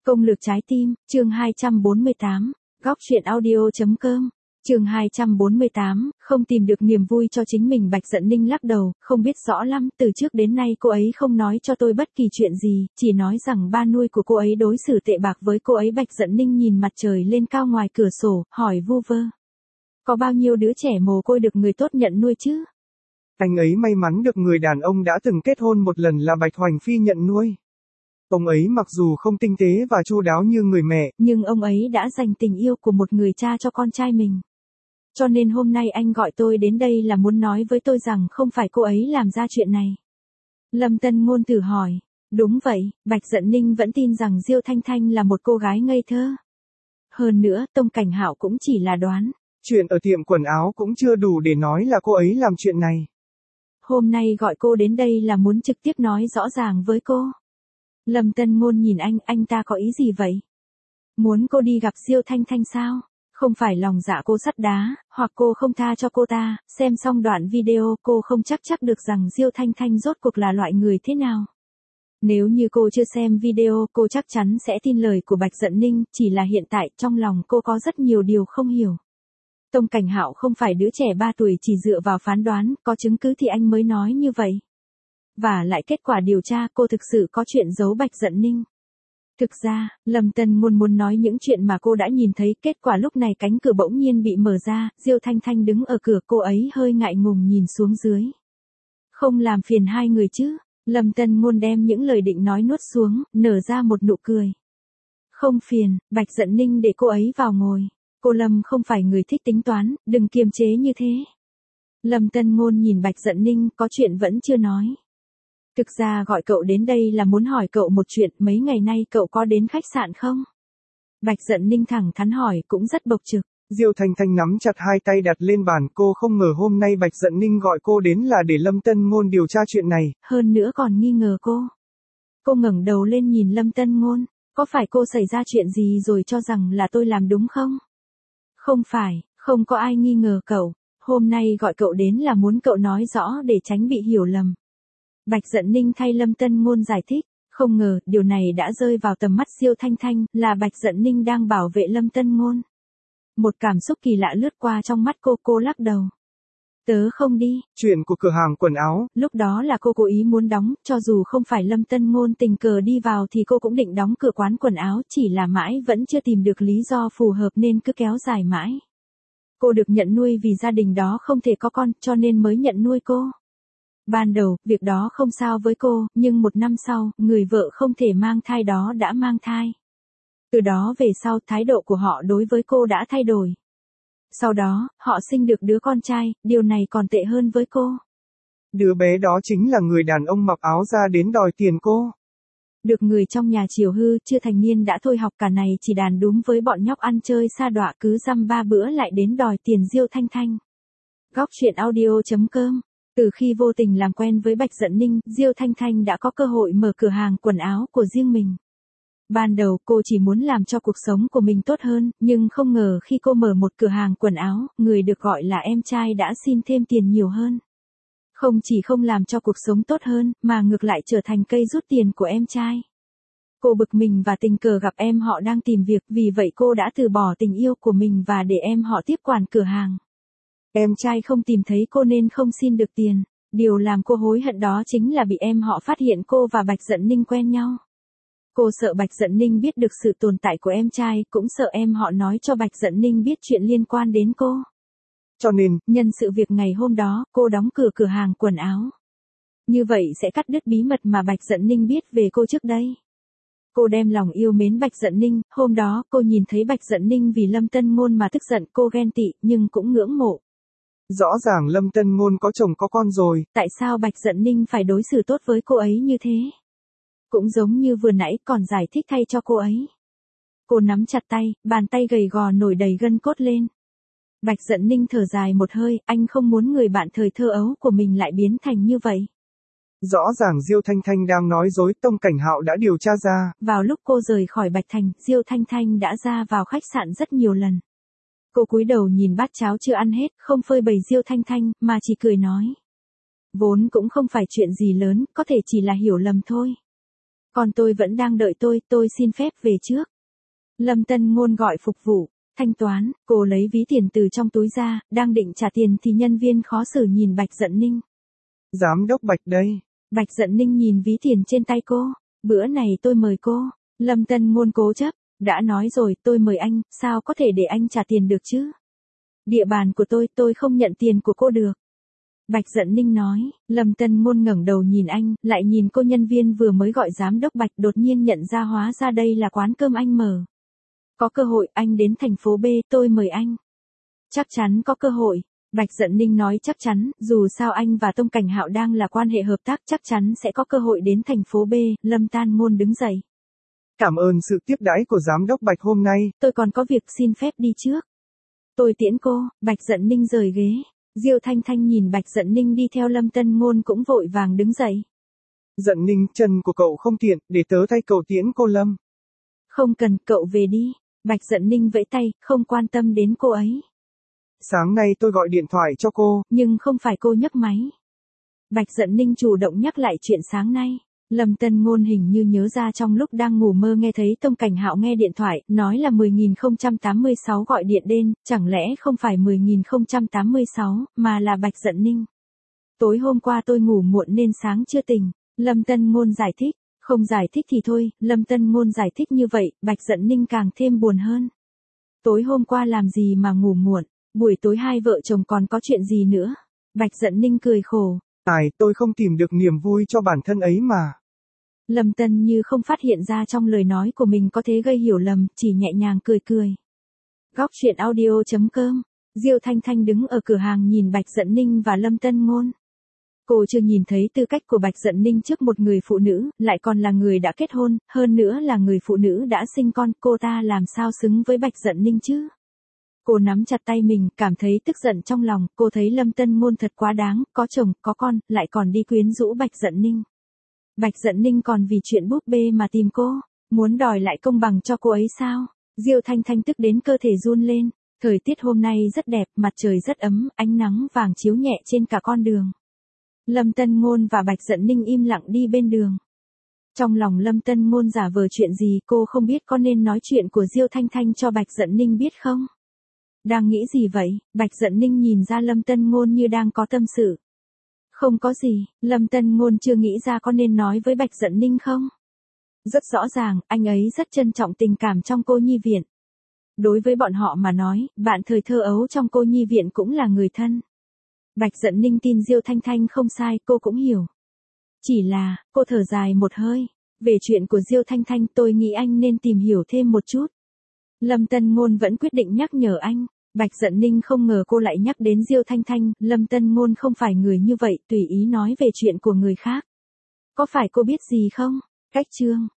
Công lược trái tim, chương 248, góc truyện audio.com, chương 248, không tìm được niềm vui cho chính mình. Bạch Dận Ninh lắc đầu, không biết rõ lắm, từ trước đến nay cô ấy không nói cho tôi bất kỳ chuyện gì, chỉ nói rằng ba nuôi của cô ấy đối xử tệ bạc với cô ấy. Bạch Dận Ninh nhìn mặt trời lên cao ngoài cửa sổ, hỏi vu vơ. Có bao nhiêu đứa trẻ mồ côi được người tốt nhận nuôi chứ? Anh ấy may mắn được người đàn ông đã từng kết hôn một lần là Bạch Hoành Phi nhận nuôi. Ông ấy mặc dù không tinh tế và chu đáo như người mẹ, nhưng ông ấy đã dành tình yêu của một người cha cho con trai mình. Cho nên hôm nay anh gọi tôi đến đây là muốn nói với tôi rằng không phải cô ấy làm ra chuyện này. Lâm Tân Ngôn thử hỏi. Đúng vậy, Bạch Dận Ninh vẫn tin rằng Diêu Thanh Thanh là một cô gái ngây thơ. Hơn nữa, Tông Cảnh Hạo cũng chỉ là đoán. Chuyện ở tiệm quần áo cũng chưa đủ để nói là cô ấy làm chuyện này. Hôm nay gọi cô đến đây là muốn trực tiếp nói rõ ràng với cô. Lâm Tân Ngôn nhìn anh ta có ý gì vậy? Muốn cô đi gặp Diêu Thanh Thanh sao? Không phải lòng dạ cô sắt đá, hoặc cô không tha cho cô ta, xem xong đoạn video cô không chắc được rằng Diêu Thanh Thanh rốt cuộc là loại người thế nào. Nếu như cô chưa xem video cô chắc chắn sẽ tin lời của Bạch Dận Ninh, chỉ là hiện tại trong lòng cô có rất nhiều điều không hiểu. Tông Cảnh Hạo không phải đứa trẻ 3 tuổi chỉ dựa vào phán đoán, có chứng cứ thì anh mới nói như vậy. Và lại kết quả điều tra cô thực sự có chuyện giấu Bạch Dận Ninh. Thực ra, Lâm Tân Ngôn muốn nói những chuyện mà cô đã nhìn thấy, kết quả lúc này cánh cửa bỗng nhiên bị mở ra, Diêu Thanh Thanh đứng ở cửa, cô ấy hơi ngại ngùng nhìn xuống dưới. Không làm phiền hai người chứ? Lâm Tân Ngôn đem những lời định nói nuốt xuống, nở ra một nụ cười. Không phiền, Bạch Dận Ninh để cô ấy vào ngồi. Cô Lâm không phải người thích tính toán, đừng kiềm chế như thế. Lâm Tân Ngôn nhìn Bạch Dận Ninh, có chuyện vẫn chưa nói. Thực ra gọi cậu đến đây là muốn hỏi cậu một chuyện, mấy ngày nay cậu có đến khách sạn không? Bạch Dận Ninh thẳng thắn hỏi, cũng rất bộc trực. Diêu Thanh Thanh nắm chặt hai tay đặt lên bàn, cô không ngờ hôm nay Bạch Dận Ninh gọi cô đến là để Lâm Tân Ngôn điều tra chuyện này. Hơn nữa còn nghi ngờ cô. Cô ngẩng đầu lên nhìn Lâm Tân Ngôn, có phải cô xảy ra chuyện gì rồi cho rằng là tôi làm đúng không? Không phải, không có ai nghi ngờ cậu, hôm nay gọi cậu đến là muốn cậu nói rõ để tránh bị hiểu lầm. Bạch Dận Ninh thay Lâm Tân Ngôn giải thích, không ngờ điều này đã rơi vào tầm mắt Diêu Thanh Thanh, là Bạch Dận Ninh đang bảo vệ Lâm Tân Ngôn. Một cảm xúc kỳ lạ lướt qua trong mắt cô lắc đầu. Tớ không đi. Chuyện của cửa hàng quần áo. Lúc đó là cô cố ý muốn đóng, cho dù không phải Lâm Tân Ngôn tình cờ đi vào thì cô cũng định đóng cửa quán quần áo, chỉ là mãi vẫn chưa tìm được lý do phù hợp nên cứ kéo dài mãi. Cô được nhận nuôi vì gia đình đó không thể có con, cho nên mới nhận nuôi cô. Ban đầu, việc đó không sao với cô, nhưng 1 năm sau, người vợ không thể mang thai đó đã mang thai. Từ đó về sau, thái độ của họ đối với cô đã thay đổi. Sau đó, họ sinh được đứa con trai, điều này còn tệ hơn với cô. Đứa bé đó chính là người đàn ông mặc áo ra đến đòi tiền cô. Được người trong nhà chiều hư, chưa thành niên đã thôi học, cả này chỉ đàn đúm với bọn nhóc ăn chơi sa đọa, cứ dăm 3 bữa lại đến đòi tiền Diêu Thanh Thanh. Góc truyện audio.com. Từ khi vô tình làm quen với Bạch Dận Ninh, Diêu Thanh Thanh đã có cơ hội mở cửa hàng quần áo của riêng mình. Ban đầu cô chỉ muốn làm cho cuộc sống của mình tốt hơn, nhưng không ngờ khi cô mở một cửa hàng quần áo, người được gọi là em trai đã xin thêm tiền nhiều hơn. Không chỉ không làm cho cuộc sống tốt hơn, mà ngược lại trở thành cây rút tiền của em trai. Cô bực mình và tình cờ gặp em họ đang tìm việc, vì vậy cô đã từ bỏ tình yêu của mình và để em họ tiếp quản cửa hàng. Em trai không tìm thấy cô nên không xin được tiền. Điều làm cô hối hận đó chính là bị em họ phát hiện cô và Bạch Dận Ninh quen nhau. Cô sợ Bạch Dận Ninh biết được sự tồn tại của em trai, cũng sợ em họ nói cho Bạch Dận Ninh biết chuyện liên quan đến cô. Cho nên, nhân sự việc ngày hôm đó, cô đóng cửa cửa hàng quần áo. Như vậy sẽ cắt đứt bí mật mà Bạch Dận Ninh biết về cô trước đây. Cô đem lòng yêu mến Bạch Dận Ninh, hôm đó cô nhìn thấy Bạch Dận Ninh vì Lâm Tân Ngôn mà tức giận, cô ghen tị, nhưng cũng ngưỡng mộ. Rõ ràng Lâm Tân Ngôn có chồng có con rồi. Tại sao Bạch Dận Ninh phải đối xử tốt với cô ấy như thế? Cũng giống như vừa nãy còn giải thích thay cho cô ấy. Cô nắm chặt tay, bàn tay gầy gò nổi đầy gân cốt lên. Bạch Dận Ninh thở dài một hơi, anh không muốn người bạn thời thơ ấu của mình lại biến thành như vậy. Rõ ràng Diêu Thanh Thanh đang nói dối, Tông Cảnh Hạo đã điều tra ra. Vào lúc cô rời khỏi Bạch Thành, Diêu Thanh Thanh đã ra vào khách sạn rất nhiều lần. Cô cúi đầu nhìn bát cháo chưa ăn hết, không phơi bày Diêu Thanh Thanh, mà chỉ cười nói. Vốn cũng không phải chuyện gì lớn, có thể chỉ là hiểu lầm thôi. Còn tôi vẫn đang đợi tôi xin phép về trước. Lâm Tân Ngôn gọi phục vụ, thanh toán, cô lấy ví tiền từ trong túi ra, đang định trả tiền thì nhân viên khó xử nhìn Bạch Dận Ninh. Giám đốc Bạch đây. Bạch Dận Ninh nhìn ví tiền trên tay cô, bữa này tôi mời cô. Lâm Tân Ngôn cố chấp, đã nói rồi tôi mời anh, sao có thể để anh trả tiền được chứ? Địa bàn của tôi không nhận tiền của cô được. Bạch Dận Ninh nói, Lâm Tân Ngôn ngẩng đầu nhìn anh, lại nhìn cô nhân viên vừa mới gọi giám đốc Bạch, đột nhiên nhận ra hóa ra đây là quán cơm anh mở. Có cơ hội anh đến thành phố B, tôi mời anh. Chắc chắn có cơ hội. Bạch Dận Ninh nói chắc chắn, dù sao anh và Tông Cảnh Hạo đang là quan hệ hợp tác, chắc chắn sẽ có cơ hội đến thành phố B. Lâm Tân Ngôn đứng dậy. Cảm ơn sự tiếp đãi của giám đốc Bạch hôm nay. Tôi còn có việc xin phép đi trước. Tôi tiễn cô. Bạch Dận Ninh rời ghế. Diêu Thanh Thanh nhìn Bạch Dận Ninh đi theo Lâm Tân Ngôn cũng vội vàng đứng dậy. Dận Ninh, chân của cậu không tiện, để tớ thay cậu tiễn cô Lâm. Không cần, cậu về đi. Bạch Dận Ninh vẫy tay, không quan tâm đến cô ấy. Sáng nay tôi gọi điện thoại cho cô, nhưng không phải cô nhấc máy. Bạch Dận Ninh chủ động nhắc lại chuyện sáng nay. Lâm Tân Ngôn hình như nhớ ra trong lúc đang ngủ mơ nghe thấy Tông Cảnh Hạo nghe điện thoại, nói là 10.086 gọi điện đến, chẳng lẽ không phải 10.086, mà là Bạch Dận Ninh. Tối hôm qua tôi ngủ muộn nên sáng chưa tỉnh. Lâm Tân Ngôn giải thích. Không giải thích thì thôi, Lâm Tân Ngôn giải thích như vậy, Bạch Dận Ninh càng thêm buồn hơn. Tối hôm qua làm gì mà ngủ muộn, buổi tối hai vợ chồng còn có chuyện gì nữa? Bạch Dận Ninh cười khổ. Tôi không tìm được niềm vui cho bản thân ấy mà. Lâm Tân như không phát hiện ra trong lời nói của mình có thể gây hiểu lầm, chỉ nhẹ nhàng cười cười. Góc truyện audio.com. Diêu Thanh Thanh đứng ở cửa hàng nhìn Bạch Dận Ninh và Lâm Tân Ngôn. Cô chưa nhìn thấy tư cách của Bạch Dận Ninh trước một người phụ nữ, lại còn là người đã kết hôn, hơn nữa là người phụ nữ đã sinh con, cô ta làm sao xứng với Bạch Dận Ninh chứ? Cô nắm chặt tay mình, cảm thấy tức giận trong lòng, cô thấy Lâm Tân Ngôn thật quá đáng, có chồng, có con, lại còn đi quyến rũ Bạch Dận Ninh. Bạch Dận Ninh còn vì chuyện búp bê mà tìm cô, muốn đòi lại công bằng cho cô ấy sao? Diêu Thanh Thanh tức đến cơ thể run lên, thời tiết hôm nay rất đẹp, mặt trời rất ấm, ánh nắng vàng chiếu nhẹ trên cả con đường. Lâm Tân Ngôn và Bạch Dận Ninh im lặng đi bên đường. Trong lòng Lâm Tân Ngôn giả vờ chuyện gì, cô không biết có nên nói chuyện của Diêu Thanh Thanh cho Bạch Dận Ninh biết không? Đang nghĩ gì vậy? Bạch Dận Ninh nhìn ra Lâm Tân Ngôn như đang có tâm sự. Không có gì, Lâm Tân Ngôn chưa nghĩ ra có nên nói với Bạch Dận Ninh không? Rất rõ ràng, anh ấy rất trân trọng tình cảm trong cô nhi viện. Đối với bọn họ mà nói, bạn thời thơ ấu trong cô nhi viện cũng là người thân. Bạch Dận Ninh tin Diêu Thanh Thanh không sai, cô cũng hiểu. Chỉ là, cô thở dài một hơi. Về chuyện của Diêu Thanh Thanh tôi nghĩ anh nên tìm hiểu thêm một chút. Lâm Tân Ngôn vẫn quyết định nhắc nhở anh. Bạch Dận Ninh không ngờ cô lại nhắc đến Diêu Thanh Thanh, Lâm Tân Ngôn không phải người như vậy, tùy ý nói về chuyện của người khác. Có phải cô biết gì không? Cách chương